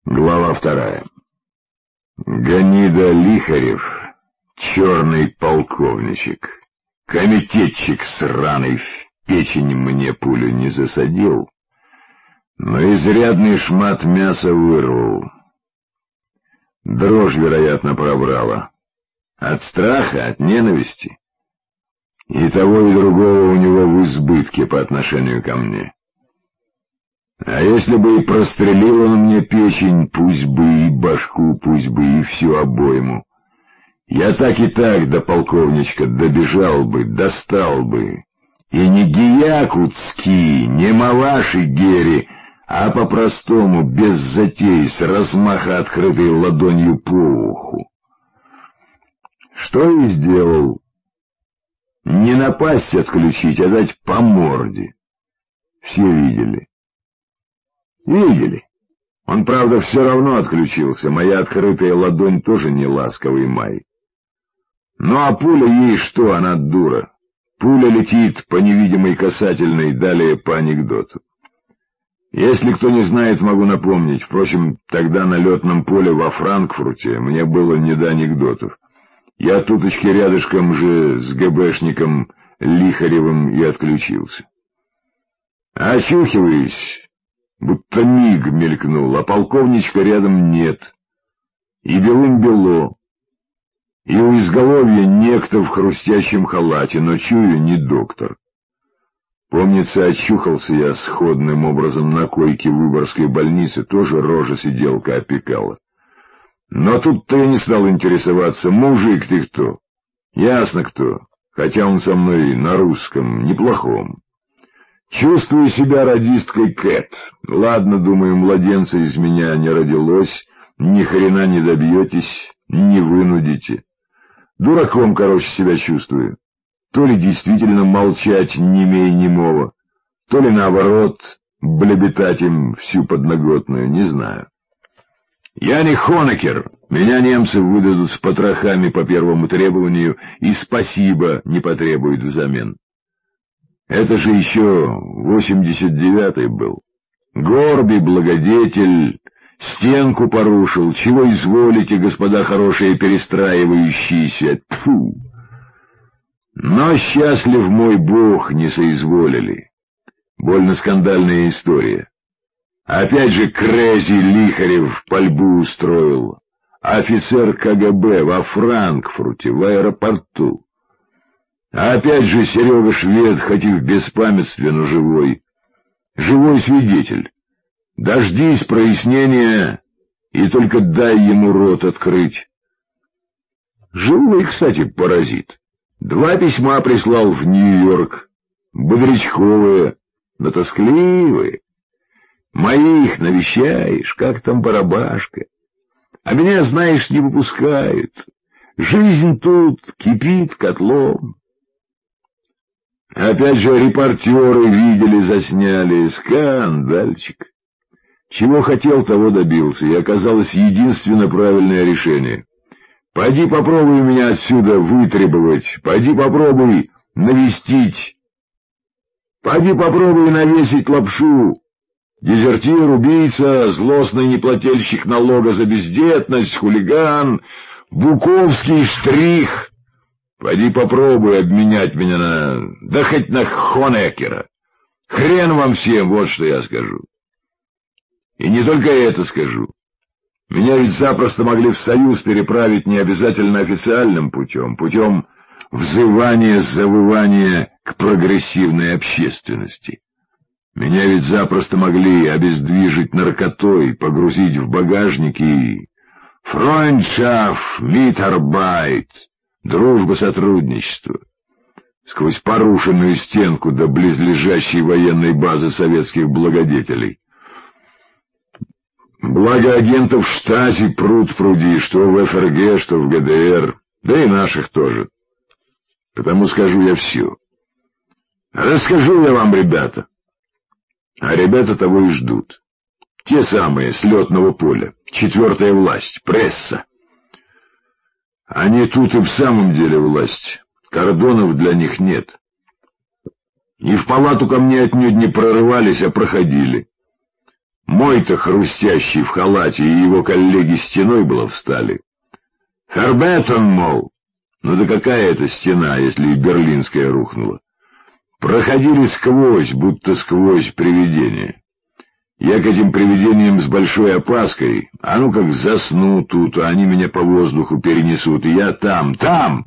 Глава 2. Ганида Лихарев, черный полковничек, комитетчик сраный, в печень мне пулю не засадил, но изрядный шмат мяса вырвал. Дрожь, вероятно, пробрала. От страха, от ненависти. И того, и другого у него в избытке по отношению ко мне. А если бы и прострелил он мне печень, пусть бы и башку, пусть бы и всю обойму. Я так и так до полковничка добежал бы, достал бы. И не гиякутский, не маваши гери, а по-простому, без затей, с размаха открытой ладонью по уху. Что и сделал. Не напасть отключить, а дать по морде. Все видели. Видели. Он, правда, все равно отключился. Моя открытая ладонь тоже не ласковый май. Ну а пуля ей что, она дура. Пуля летит по невидимой касательной, далее по анекдоту. Если кто не знает, могу напомнить. Впрочем, тогда на летном поле во Франкфурте мне было не до анекдотов. Я туточки рядышком же с ГБшником Лихаревым и отключился. Очухиваюсь. Будто миг мелькнул, а полковничка рядом нет. И белым-бело. И у изголовья некто в хрустящем халате, но чую, не доктор. Помнится, очухался я сходным образом на койке Выборгской больницы, тоже рожа-сиделка опекала. Но тут-то я не стал интересоваться, мужик ты кто? Ясно кто, хотя он со мной на русском, неплохом. Чувствую себя радисткой Кэт. Ладно, думаю, младенца из меня не родилось, ни хрена не добьетесь, не вынудите. Дураком, короче, себя чувствую. То ли действительно молчать немей немого, то ли наоборот, блебетать им всю подноготную, не знаю. Я не Хонекер, меня немцы выдадут с потрохами по первому требованию и спасибо не потребуют взамен. Это же еще 89-й был. Горбий благодетель, стенку порушил, чего изволите, господа хорошие перестраивающиеся, тьфу! Но счастлив мой бог, не соизволили. Больно скандальная история. Опять же Крези Лихарев пальбу устроил. Офицер КГБ во Франкфурте, в аэропорту. А опять же Серега Швед, хоть и в беспамятстве, но живой. Живой свидетель. Дождись прояснения, и только дай ему рот открыть. Живой, кстати, паразит. 2 письма прислал в Нью-Йорк. Бодрячковые, но тоскливые. Моих навещаешь, как там барабашка. А меня, знаешь, не выпускают. Жизнь тут кипит котлом. Опять же репортеры видели, засняли. Скандальчик. Чего хотел, того добился, и оказалось единственно правильное решение. Пойди попробуй меня отсюда вытребовать, пойди попробуй навестить, пойди попробуй навесить лапшу. Дезертир, убийца, злостный неплательщик налога за бездетность, хулиган, буковский штрих. Пойди попробуй обменять меня да хоть на Хонекера. Хрен вам всем, вот что я скажу. И не только это скажу. Меня ведь запросто могли в Союз переправить не обязательно официальным путем, путем взывания-завывания к прогрессивной общественности. Меня ведь запросто могли обездвижить наркотой, погрузить в багажник и... Freundschaft, Mitarbeit, дружба, сотрудничество. Сквозь порушенную стенку до близлежащей военной базы советских благодетелей. Благо агентов Штази пруд-пруди, что в ФРГ, что в ГДР, да и наших тоже. Потому скажу я все. Расскажу я вам, ребята. А ребята того и ждут. Те самые, с летного поля, 4-я власть, пресса. Они тут и в самом деле власть. Кордонов для них нет. И в палату ко мне отнюдь не прорывались, а проходили. Мой-то хрустящий в халате и его коллеги стеной было встали. Фербеттон, мол. Ну да какая это стена, если и Берлинская рухнула? Проходили сквозь, будто сквозь привидения. Я к этим привидениям с большой опаской, а ну как засну тут, а они меня по воздуху перенесут, и я там.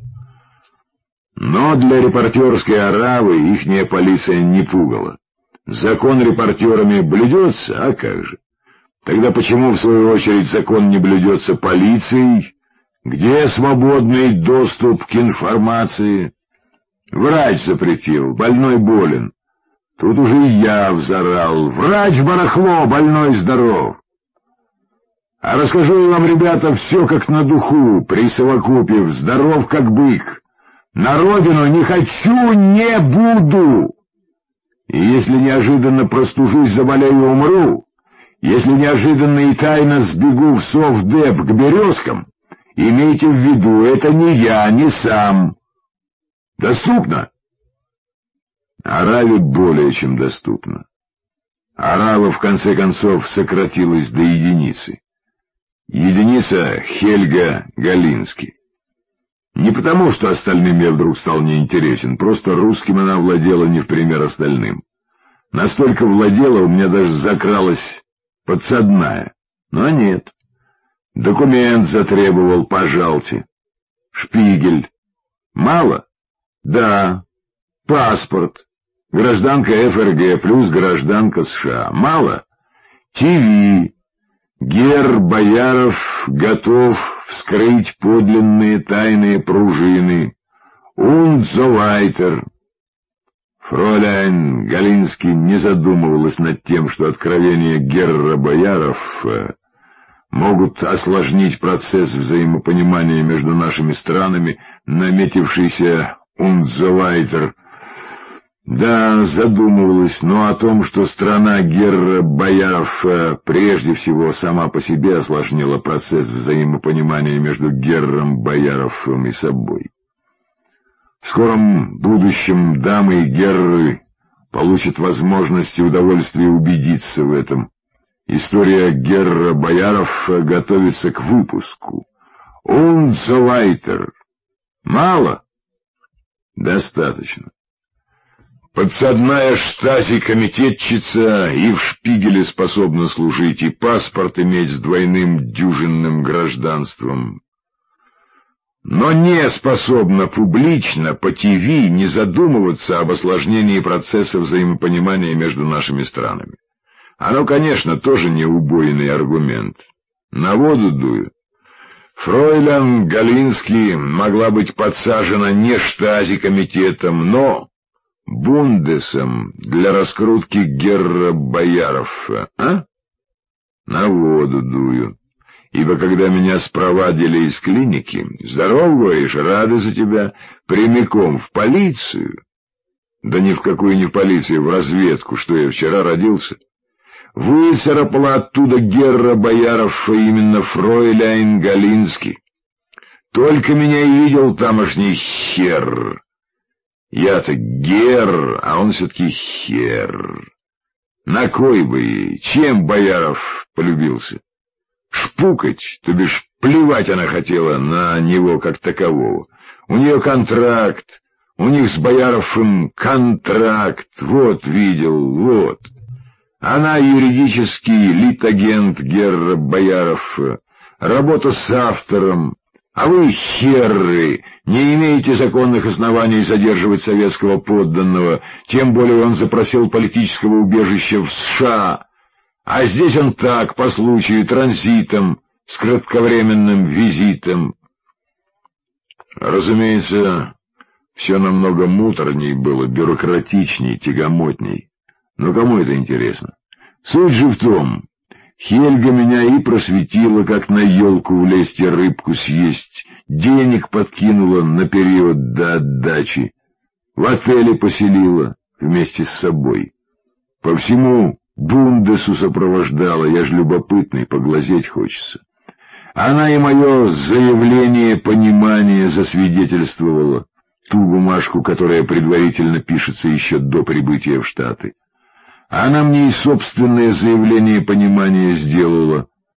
Но для репортерской оравы ихняя полиция не пугала. Закон репортерами блюдется, а как же? Тогда почему, в свою очередь, закон не блюдется полицией? Где свободный доступ к информации? Врач запретил, больной болен. Тут уже и я взорал. Врач барахло, больной здоров. А расскажу вам, ребята, все как на духу, присовокупив, здоров как бык. На родину не хочу, не буду. И если неожиданно простужусь, заболею, умру, если неожиданно и тайно сбегу в Совдеп к Березкам, имейте в виду, это не я, не сам. Доступно? Араве более чем доступно. Арава, в конце концов, сократилась до единицы. Единица Хельга Галински. Не потому, что остальным я вдруг стал неинтересен, просто русским она владела не в пример остальным. Настолько владела, у меня даже закралась подсадная. Но нет. Документ затребовал, пожалуйте. Шпигель. Мало? Да. Паспорт. Гражданка ФРГ плюс гражданка США. Мало? ТВ. Гер Бояров готов вскрыть подлинные тайные пружины. Und so weiter. Фройляйн Галински не задумывалась над тем, что откровения Герра Бояров могут осложнить процесс взаимопонимания между нашими странами, наметившийся und so weiter. Да, задумывалась, но о том, что страна Герра Бояров прежде всего сама по себе осложнила процесс взаимопонимания между Герром Бояровым и собой. В скором будущем дамы и герры получат возможность и удовольствие убедиться в этом. История Герра Бояров готовится к выпуску. Und so weiter. Мало? Достаточно. Подсадная штази-комитетчица и в шпигеле способна служить, и паспорт иметь с двойным дюжинным гражданством. Но не способна публично по ТВ не задумываться об осложнении процесса взаимопонимания между нашими странами. Оно, конечно, тоже не убойный аргумент. На воду дую. Фройлян Галински могла быть подсажена не штази-комитетом, но Бундесом для раскрутки Герра Бояров, а? На воду дую. Ибо когда меня спровадили из клиники, здоров, говоришь, рады за тебя, прямиком в полицию. Да ни в какую не в полицию, в разведку, что я вчера родился. Выцарапала оттуда Герра Бояров, именно Фройляйн Галински. Только меня и видел тамошний хер. Я-то гер, а он все-таки хер. На кой бы ей? Чем Бояров полюбился? Шпукать, то бишь плевать она хотела на него как такового. У нее контракт, у них с Бояровым контракт, вот видел, вот. Она юридический литагент Герра Бояров, работа с автором. А вы, херры, не имеете законных оснований задерживать советского подданного, тем более он запросил политического убежища в США. А здесь он так, по случаю, транзитом, с кратковременным визитом. Разумеется, все намного муторней было, бюрократичней, тягомотней. Но кому это интересно? Суть же в том, Хельга меня и просветила, как на елку влезть и рыбку съесть, денег подкинула на период до отдачи, в отеле поселила вместе с собой. По всему Бундесу сопровождала, я ж любопытный, поглазеть хочется. Она и мое заявление понимания засвидетельствовала, ту бумажку, которая предварительно пишется еще до прибытия в Штаты. Она мне и собственное заявление понимания сделала.